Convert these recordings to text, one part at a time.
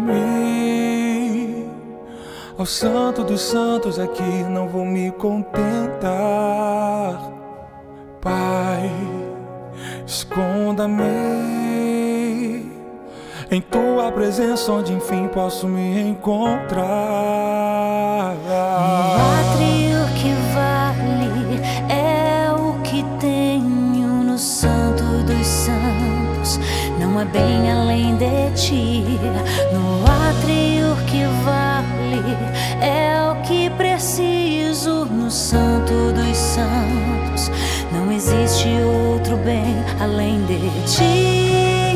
leva-me ao Santo dos Santos, aqui não vou me contentar. Pai, esconda-me em tua presença, onde enfim posso me encontrar. No átrio que vale é o que tenho no Santo dos Santos, não é bem além de ti. No átrio que vale é o que preciso no Santo dos Santos, não existe outro bem além de ti,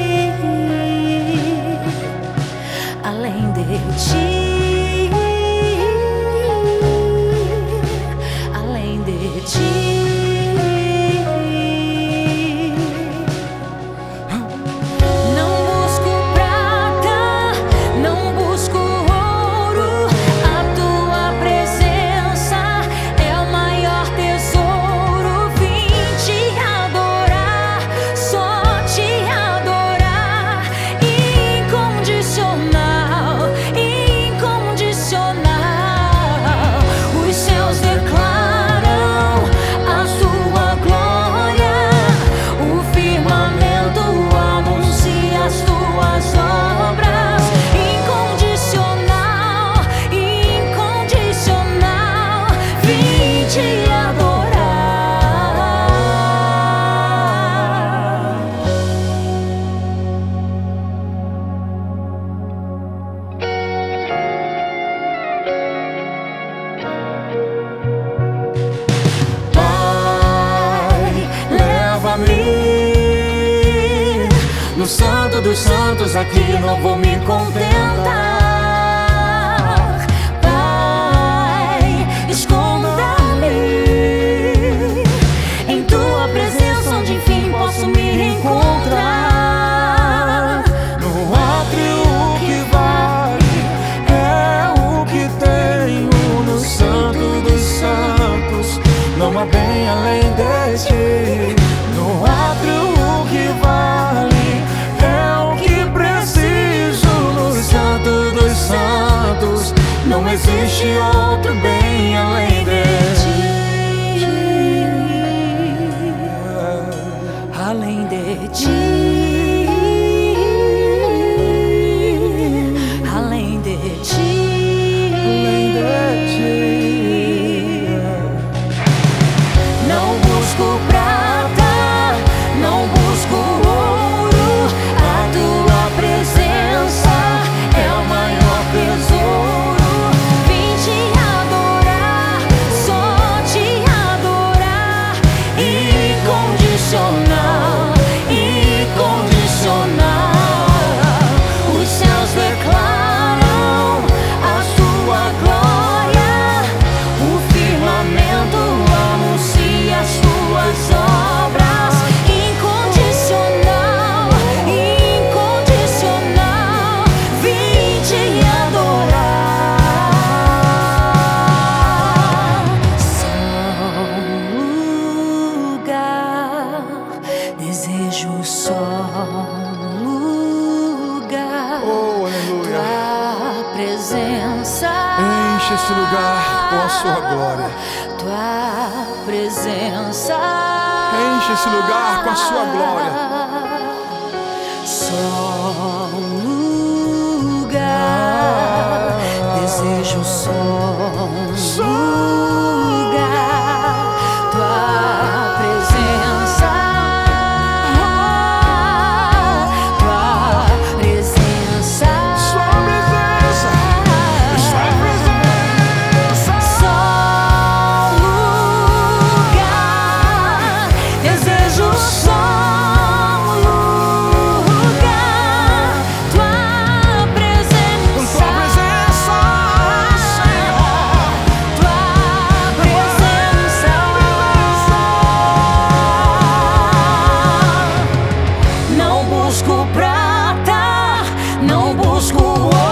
além de ti, além de ti. No Santo dos Santos, aqui não vou me contentar. Pai, esconda-me em tua presença, onde enfim posso me encontrar. No átrio que vale é o que tenho no Santo dos Santos, não há bem além de ti. No átrio que vale não existe outro bem além de ti, além de ti, além de ti, além de ti. Não busco prata, não busco ouro, a tua presença é o maior tesouro. Desejo só um lugar, oh, aleluia, tua presença. Enche esse lugar com a sua glória. Tua presença. Enche esse lugar com a sua glória. Só um lugar, desejo só um lugar, tua presença. Não busco prata, não busco ouro.